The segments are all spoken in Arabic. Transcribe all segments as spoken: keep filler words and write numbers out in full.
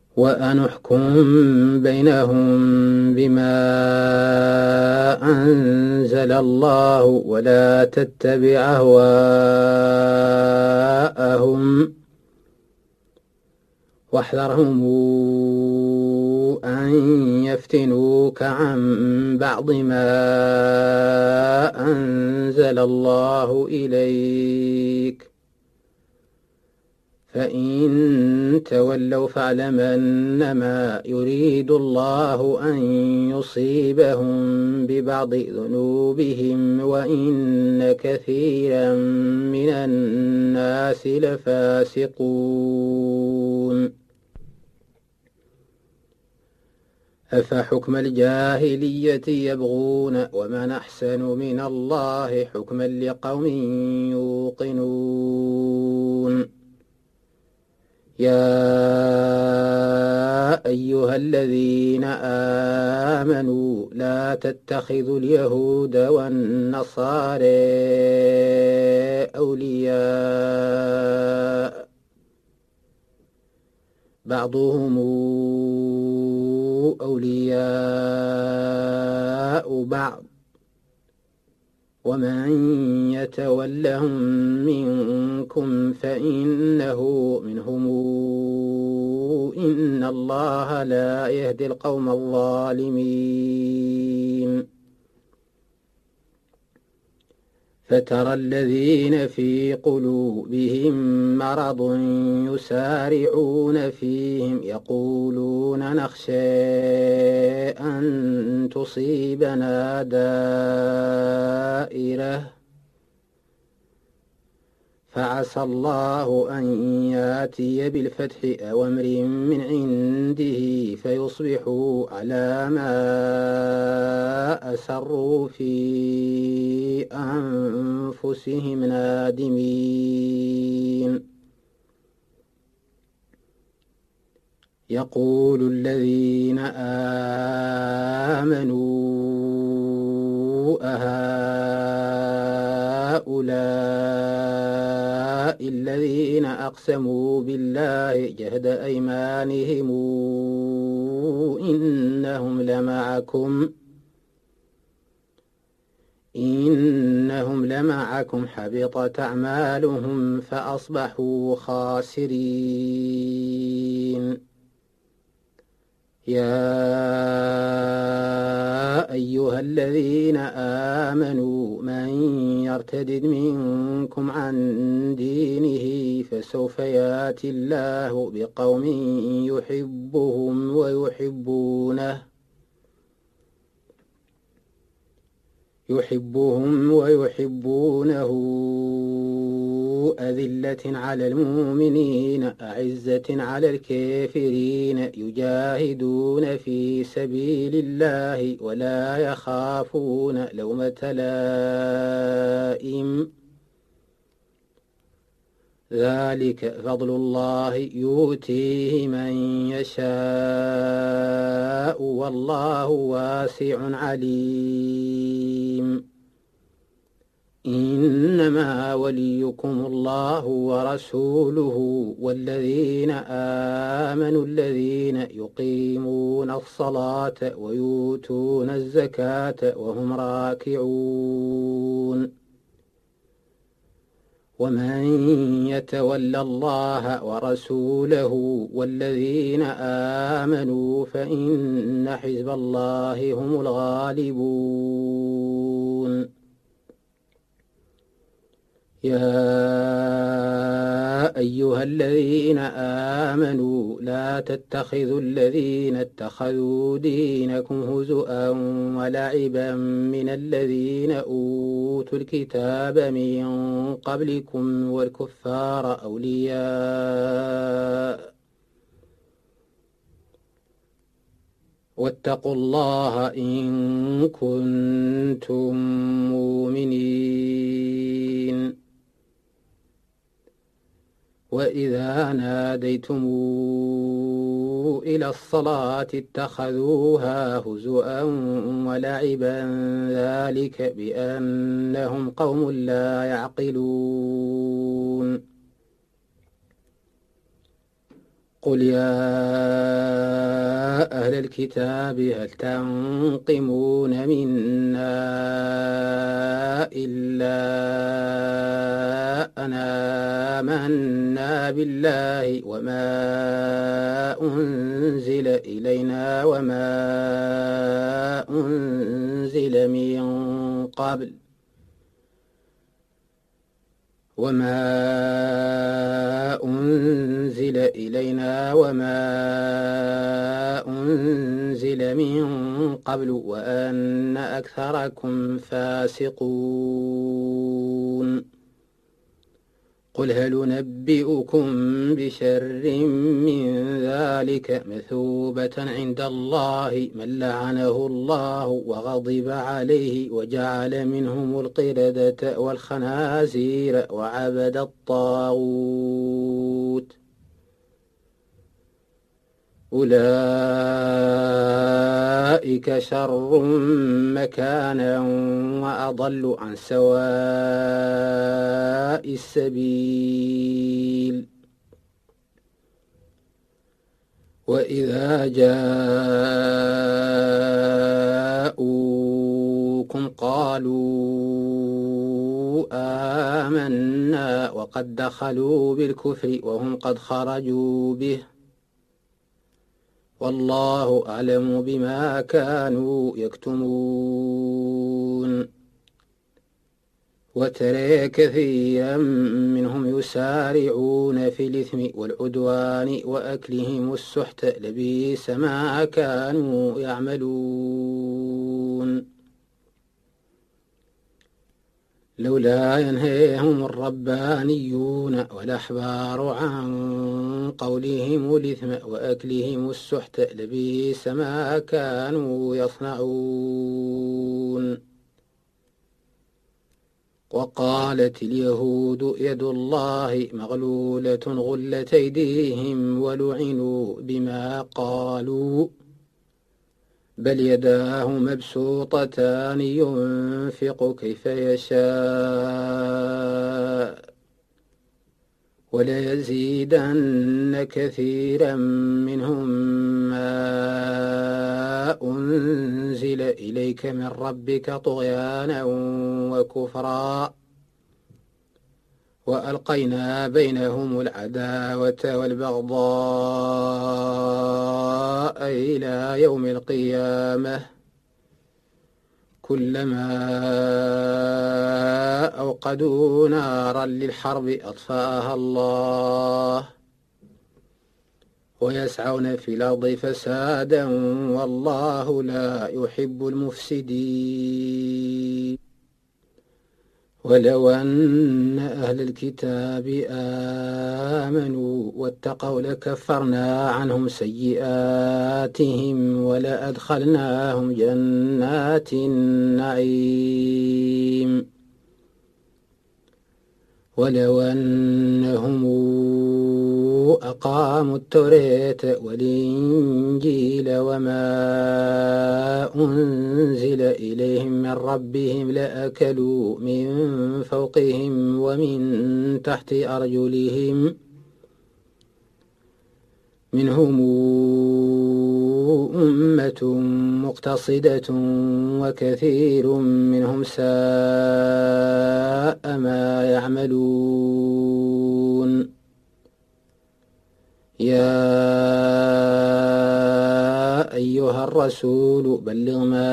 وأن احكم بينهم بما أنزل الله ولا تتبع أهواءهم واحذرهم أن يفتنوك عن بعض ما أنزل الله إليك فإن تولوا فاعلم أنما يريد الله أن يصيبهم ببعض ذنوبهم وإن كثيرا من الناس لفاسقون أفحكم الجاهلية يبغون ومن أحسن من الله حكما لقوم يوقنون يا أيها الذين آمنوا لا تتخذوا اليهود والنصارى أولياء بعضهم أولياء بعض ومن يتولهم منكم فإنه منهم إن الله لا يهدي القوم الظالمين فترى الذين في قلوبهم مرض يسارعون فيهم يقولون نخشى أن تصيبنا دائرة فعسى الله أن ياتي بالفتح أو أمر من عنده فيصبحوا على ما أسروا في أنفسهم نادمين يقول الذين آمنوا أهؤلاء الذين أقسموا بالله جهد أيمانهم إنهم لمعكم إنهم لمعكم حبطت أعمالهم فأصبحوا خاسرين يا أيها الذين آمنوا من يرتد منكم عن دينه فسوف يأتي الله بقوم يحبهم ويحبونه يحبهم ويحبونه أذلة على المؤمنين أعزة على الكافرين يجاهدون في سبيل الله ولا يخافون لومة لائم ذلك فضل الله يؤتيه من يشاء والله واسع عليم إنما وليكم الله ورسوله والذين آمنوا الذين يقيمون الصلاة ويؤتون الزكاة وهم راكعون ومن يتولى الله ورسوله والذين آمنوا فإن حزب الله هم الغالبون يا أيها الذين آمنوا لا تتخذوا الذين اتخذوا دينكم هزؤا ولعبا من الذين أوتوا الكتاب من قبلكم والكفار أولياء واتقوا الله إن كنتم مؤمنين وإذا ناديتم إلى الصلاة اتخذوها هزؤا ولعبا ذلك بأنهم قوم لا يعقلون قل يا أهل الكتاب هل تنقمون منا إلا أن آمنا بالله وما أنزل إلينا وما أنزل من قبل وما أنزل إلينا وما أنزل من قبل وأن أكثركم فاسقون قل هل ننبئكم بشر من ذلك مثوبة عند الله من لعنه الله وغضب عليه وجعل منهم القردة والخنازير وعبد الطاغوت أولئك شر مكانا وأضل عن سواء السبيل وإذا جاءوكم قالوا آمنا وقد دخلوا بالكفر وهم قد خرجوا به والله أعلم بما كانوا يكتمون وترى كثيرا منهم يسارعون في الإثم والعدوان وأكلهم السحت لبئس ما كانوا يعملون لولا ينهيهم الربانيون والأحبار عن قولهم الإثم وأكلهم السحت لبئس ما كانوا يصنعون وقالت اليهود يد الله مغلولة غلت أيديهم ولعنوا بما قالوا بل يداه مبسوطتان ينفق كيف يشاء وليزيدن كثيرا منهم ما أنزل إليك من ربك طغيانا وكفرا وألقينا بينهم العداوة والبغضاء إلى يوم القيامة كلما أوقدوا نارا للحرب أطفأها الله ويسعون في الأرض فسادا والله لا يحب المفسدين ولو أن أهل الكتاب آمنوا واتقوا لكفرنا عنهم سيئاتهم ولأدخلناهم جنات النعيم ولو أنهم أقاموا التوراة والإنجيل وما أنزل إليهم من ربهم لأكلوا من فوقهم ومن تحت أرجلهم منهم أمة مقتصدة وكثير منهم ساء ما يعملون يا أيها الرسول بلغ ما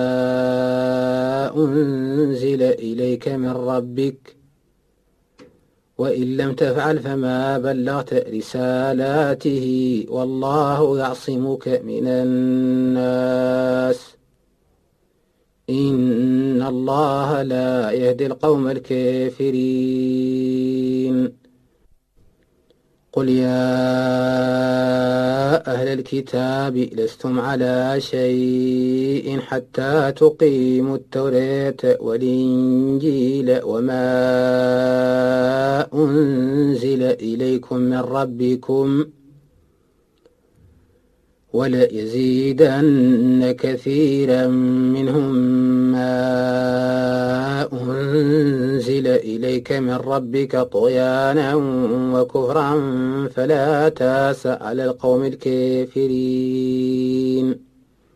أنزل إليك من ربك وإن لم تفعل فما بلغت رسالاته والله يعصمك من الناس إن الله لا يهدي القوم الكافرين قل يا أهل الكتاب لستم على شيء حتى تقيموا التوراة والإنجيل وما أنزل إليكم من ربكم وليزيدن كثيرا منهم ما أنزل إليك من ربك طغيانا وكفرا فلا تاس على القوم الكافرين.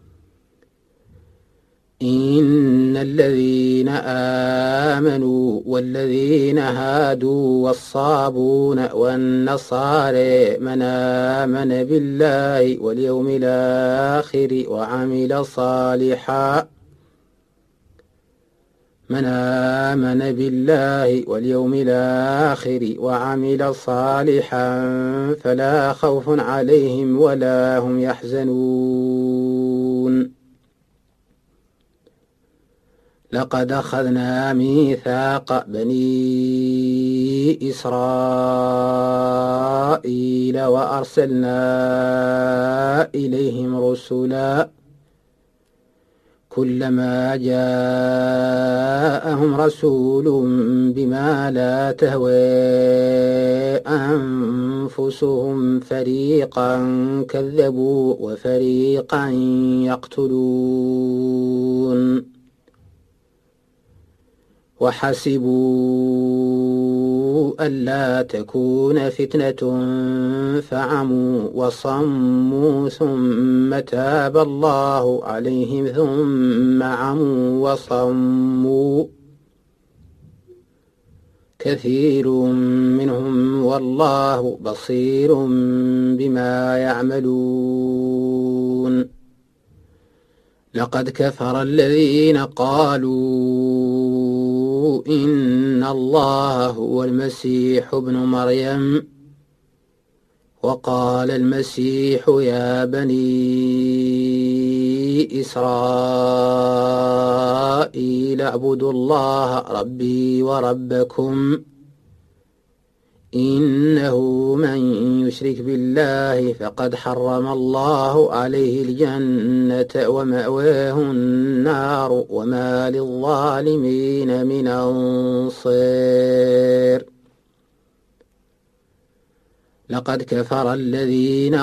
إن الذين آمنوا والذين هادوا والصابون والنصارى من آمن بالله واليوم الآخر وعمل صالحا من آمن بالله واليوم الآخر وعمل صالحا فلا خوف عليهم ولا هم يحزنون. لقد أخذنا ميثاق بني إسرائيل وأرسلنا إليهم رسلا كلما جاءهم رسول بما لا تهوى أنفسهم فريقا كذبوا وفريقا يقتلون. وحسبوا ألا تكون فتنة فعموا وصموا ثم تاب الله عليهم ثم عموا وصموا كثير منهم والله بصير بما يعملون. لقد كفر الذين قالوا إن الله هو المسيح ابن مريم وقال المسيح يا بني إسرائيل اعبدوا الله ربي وربكم إنه من يشرك بالله فقد حرم الله عليه الجنة ومأواه النار وما للظالمين من أنصير. لقد كفر الذين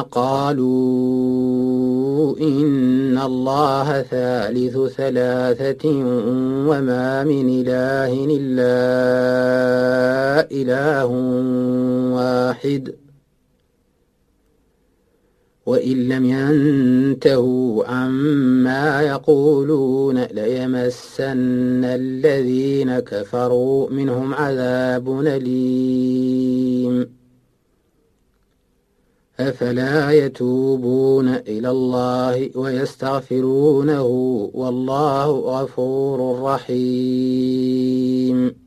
قالوا إن الله ثالث ثلاثة وما من إله إلا إله واحد وإن لم ينتهوا عما يقولون ليمسن الذين كفروا منهم عذاب أليم. أفلا يتوبون إلى الله ويستغفرونه والله غفور رحيم.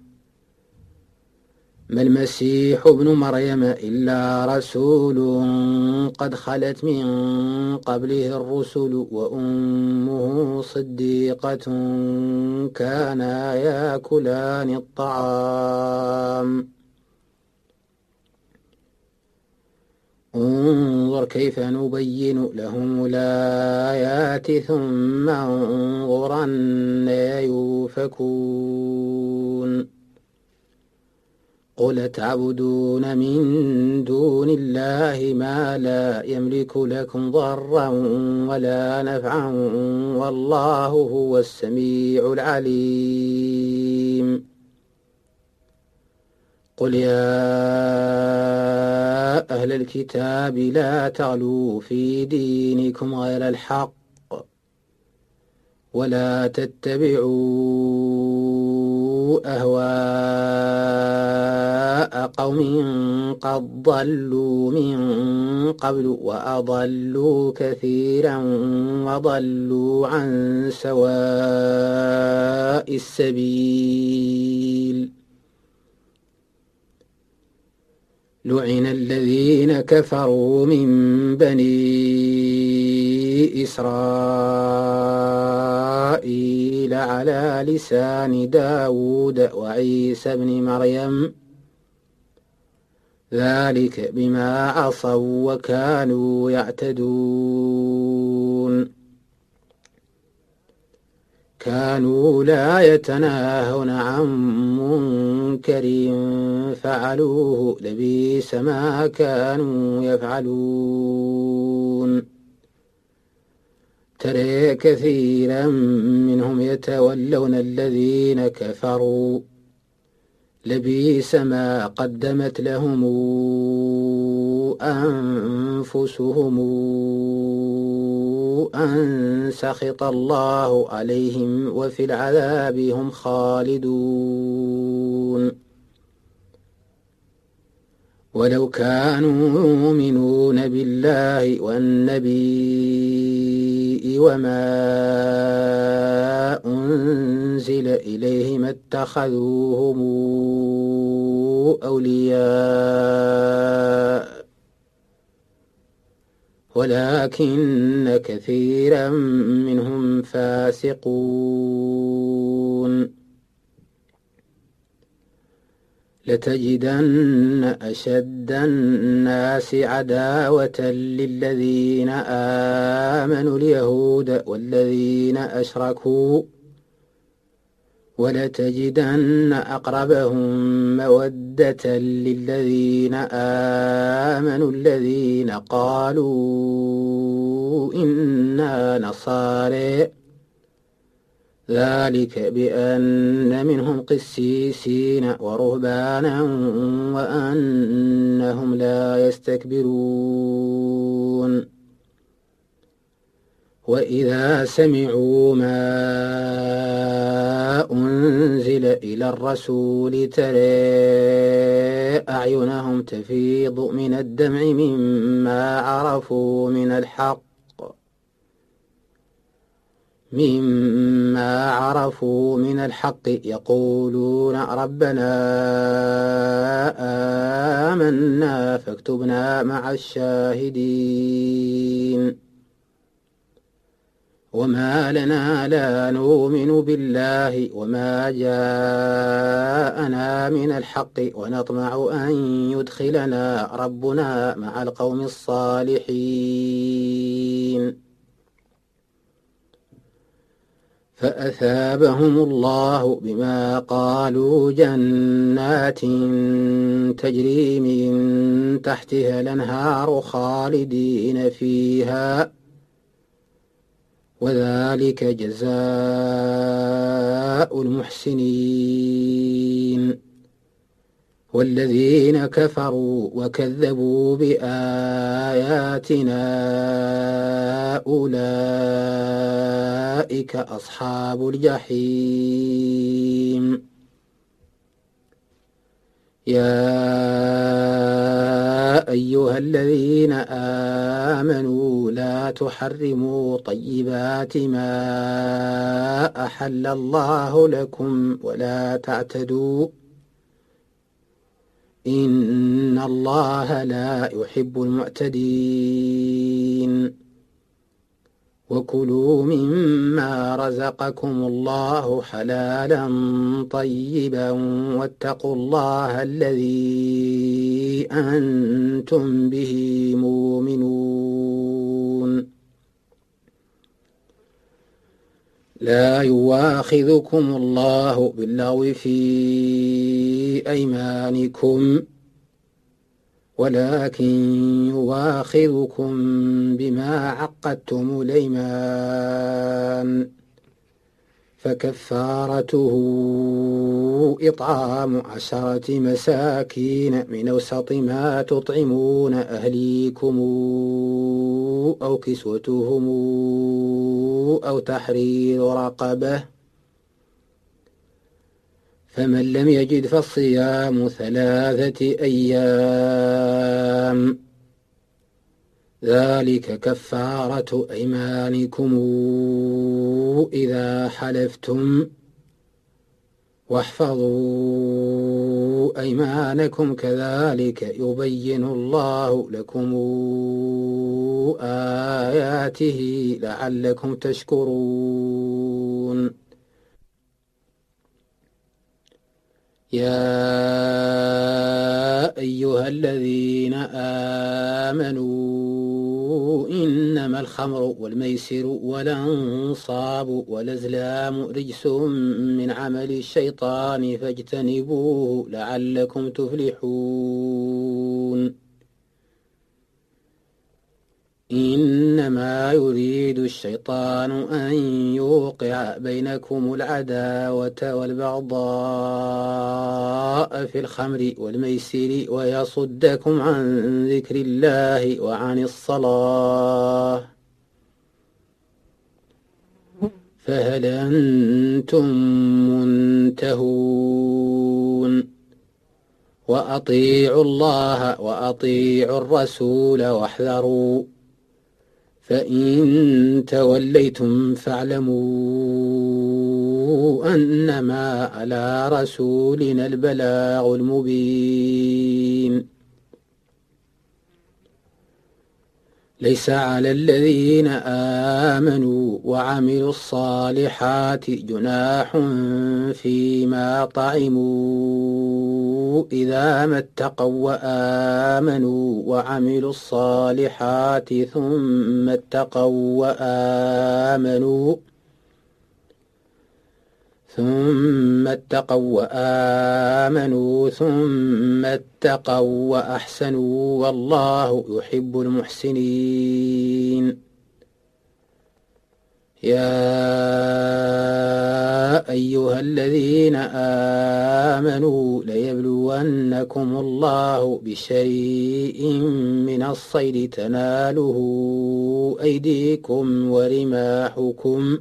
ما المسيح ابن مريم إلا رسول قد خلت من قبله الرسل وأمه صديقة كانا يأكلان الطعام. انظر كيف نبين لهم الآيات ثم انظر أنى يؤفكون. قل تعبدون من دون الله ما لا يملك لكم ضرا ولا نفعا والله هو السميع العليم. قل يا أهل الكتاب لا تغلوا في دينكم غير الحق ولا تتبعوا أهواء قوم قد ضلوا من قبل وأضلوا كثيرا وضلوا عن سواء السبيل. لعن الذين كفروا من بني إسرائيل على لسان داود وعيسى بن مريم ذلك بما عصوا وكانوا يعتدون. كانوا لا يتناهون عن منكر فعلوه لبئس ما كانوا يفعلون. ترى كثيرا منهم يتولون الذين كفروا لبئس ما قدمت لهم أنفسهم أن سخط الله عليهم وفي العذاب هم خالدون ولو كانوا يؤمنون بالله والنبي وما أنزل إليه ما اتخذوهم أولياء ولكن كثيرا منهم فاسقون لتجدن أشد الناس عداوة للذين آمنوا اليهود والذين أشركوا ولتجدن أقربهم مودة للذين آمنوا الذين قالوا إنا نصارى ذلك بأن منهم قسيسين ورهبانا وأنهم لا يستكبرون وإذا سمعوا ما أنزل إلى الرسول ترى أعينهم تفيض من الدمع مما عرفوا من الحق مما عرفوا من الحق يقولون ربنا آمنا فاكتبنا مع الشاهدين وما لنا لا نؤمن بالله وما جاءنا من الحق ونطمع أن يدخلنا ربنا مع القوم الصالحين فأثابهم الله بما قالوا جنات تجري من تحتها الأنهار خالدين فيها وذلك جزاء المحسنين والذين كفروا وكذبوا بآياتنا أولئك أصحاب الجحيم يا أيها الذين آمنوا لا تحرموا طيبات ما أحل الله لكم ولا تعتدوا إن الله لا يحب المعتدين وكلوا مما رزقكم الله حلالا طيبا واتقوا الله الذي أنتم به مؤمنون لا يواخذكم الله باللغو في أيمانكم ولكن يواخذكم بما عقدتم الأيمان فكفارته إطعام عشرة مساكين من أوسط ما تطعمون أهليكم أو كسوتهم أو تحرير رقبة فمن لم يجد فالصيام ثلاثة أيام ذلك كفارة أيمانكم إذا حلفتم واحفظوا أيمانكم كذلك يبين الله لكم آياته لعلكم تشكرون يا أيها الذين آمنوا إنما الخمر والميسر والأنصاب والأزلام رجس من عمل الشيطان فاجتنبوه لعلكم تفلحون إنما يريد الشيطان أن يوقع بينكم العداوة والبغضاء في الخمر والميسر ويصدكم عن ذكر الله وعن الصلاة فهل أنتم منتهون وأطيعوا الله وأطيعوا الرسول واحذروا فإن توليتم فاعلموا أنما على رسولنا البلاغ المبين ليس على الذين آمنوا وعملوا الصالحات جناح فيما طعموا إذا ما اتقوا وآمنوا وعملوا الصالحات ثم اتقوا وآمنوا ثم اتقوا وآمنوا ثم اتقوا وأحسنوا والله يحب المحسنين يا أيها الذين آمنوا ليبلونكم الله بشيء من الصيد تناله أيديكم ورماحكم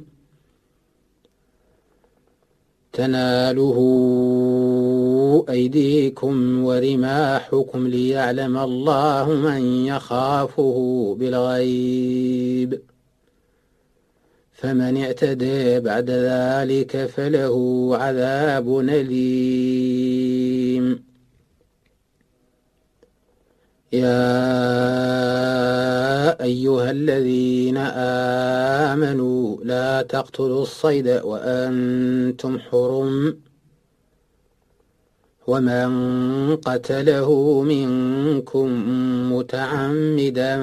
تناله أيديكم ورماحكم ليعلم الله من يخافه بالغيب فمن اعتدى بعد ذلك فله عذاب أليم يا أيها الذين آمنوا لا تقتلوا الصيد وأنتم حرم ومن قتله منكم متعمدا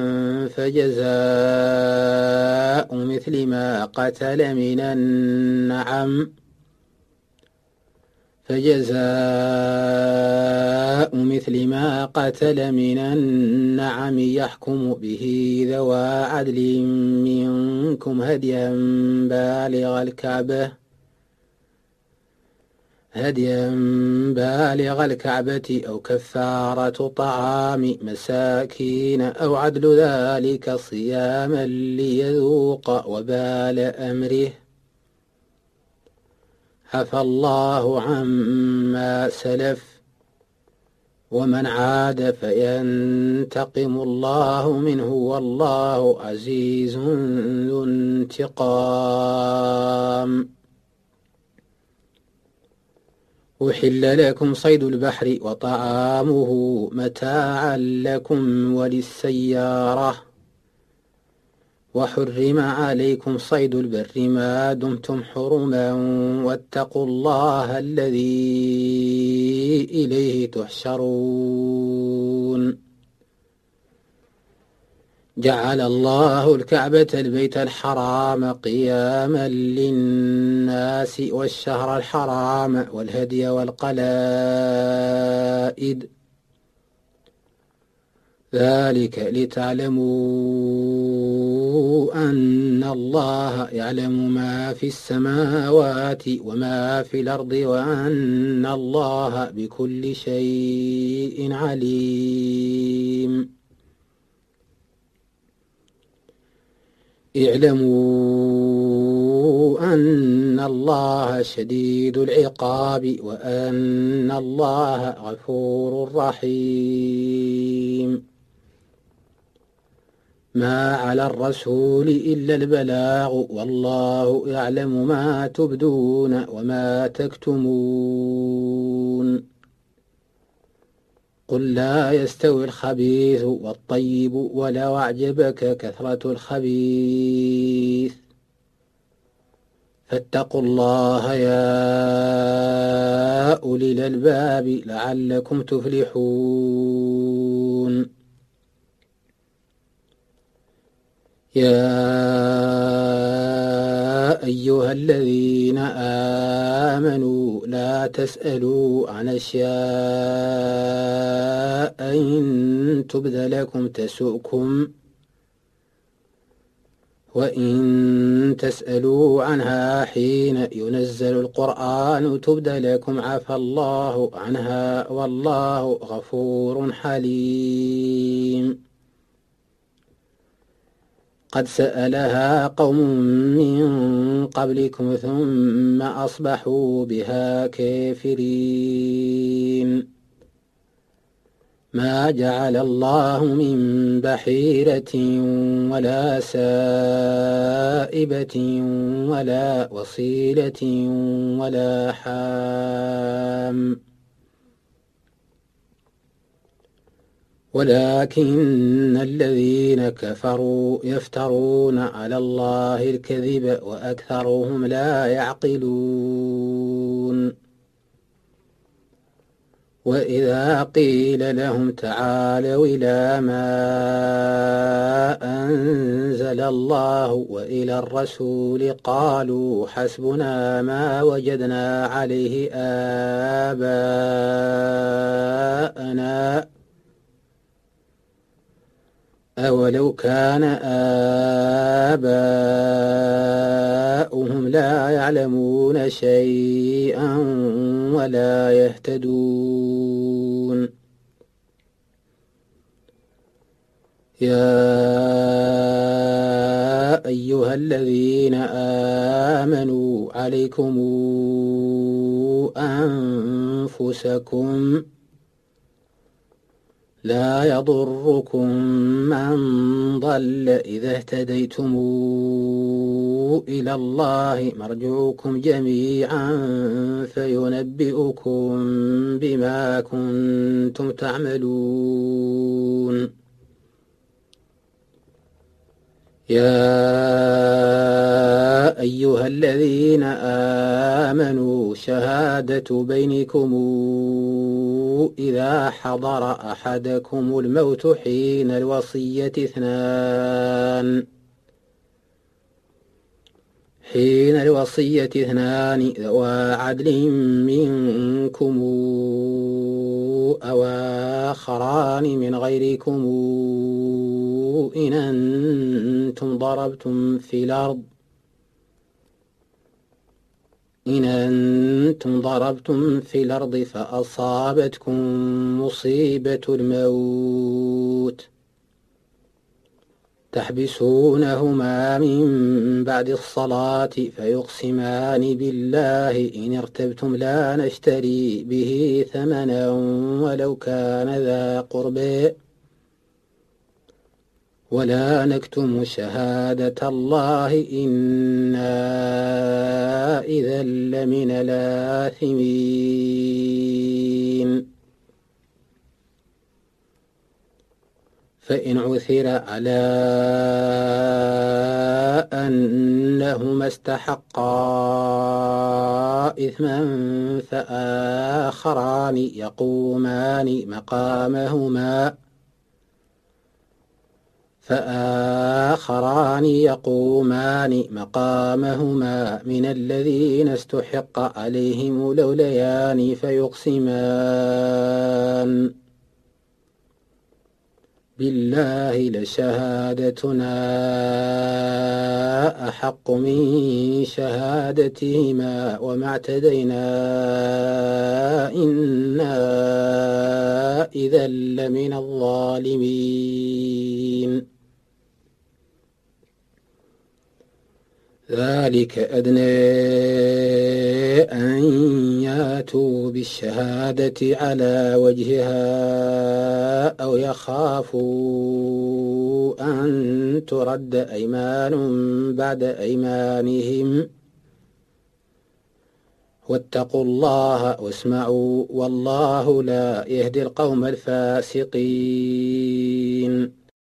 فجزاء مثل ما قتل من النعم فجزاء مثل ما قتل من النعم يحكم به ذوى عدل منكم هديا بالغ الكعبة هديا بالغ الكعبة أو كفارة طعام مساكين أو عدل ذلك صياما ليذوق وبال أمره عفى الله عما سلف ومن عاد فينتقم الله منه والله عزيز ذو انتقام أحل لكم صيد البحر وطعامه متاعا لكم وللسيارة وحرم عليكم صيد البر ما دمتم حرما واتقوا الله الذي إليه تحشرون جعل الله الكعبة البيت الحرام قياما للناس والشهر الحرام والهدي والقلائد ذلك لتعلموا أن الله يعلم ما في السماوات وما في الأرض وأن الله بكل شيء عليم اعلموا أن الله شديد العقاب وأن الله غفور رحيم ما على الرسول إلا البلاغ والله يعلم ما تبدون وما تكتمون قل لا يستوي الخبيث والطيب ولو أعجبك كثرة الخبيث فاتقوا الله يا أولي الألباب لعلكم تفلحون يا أيها الذين آمنوا لا تسألوا عن أشياء إن تبد لكم تسؤكم وإن تسألوا عنها حين ينزل القرآن تبد لكم عفى الله عنها والله غفور حليم. قد سألها قوم من قبلكم ثم أصبحوا بها كافرين. ما جعل الله من بحيرة ولا سائبة ولا وصيلة ولا حام ولكن الذين كفروا يفترون على الله الكذب وأكثرهم لا يعقلون. وإذا قيل لهم تعالوا إلى ما أنزل الله وإلى الرسول قالوا حسبنا ما وجدنا عليه آباءنا أولو كان آباؤهم لا يعلمون شيئا ولا يهتدون. يا أيها الذين آمنوا عليكم أنفسكم لا يضركم من ضل إذا اهتديتم إلى الله مرجعكم جميعا فينبئكم بما كنتم تعملون. يا أيها الذين آمنوا شهادة بينكم إذا حضر أحدكم الموت حين الوصية اثنان حين الوصية اثنان ذوى عدل منكم أو آخران من غيركم إن أنتم ضربتم في الأرض إن أنتم ضربتم في الأرض فأصابتكم مصيبة الموت تحبسونهما من بعد الصلاة فيقسمان بالله إن ارتبتم لا نشتري به ثمنا ولو كان ذا قربى ولا نكتم شهادة الله إنا إذا لمن الآثمين. فإن عثر على أنهما استحقا إثما فآخران يقومان مقامهما فآخران يقومان مقامهما من الذين استحق عليهم الأوليان فيقسمان بالله لشهادتنا أحق من شهادتهما وما اعتدينا إنا إذا لمن الظالمين. ذلك أدنى أن ياتوا بالشهادة على وجهها أو يخافوا أن ترد أيمان بعد أيمانهم واتقوا الله واسمعوا والله لا يهدي القوم الفاسقين.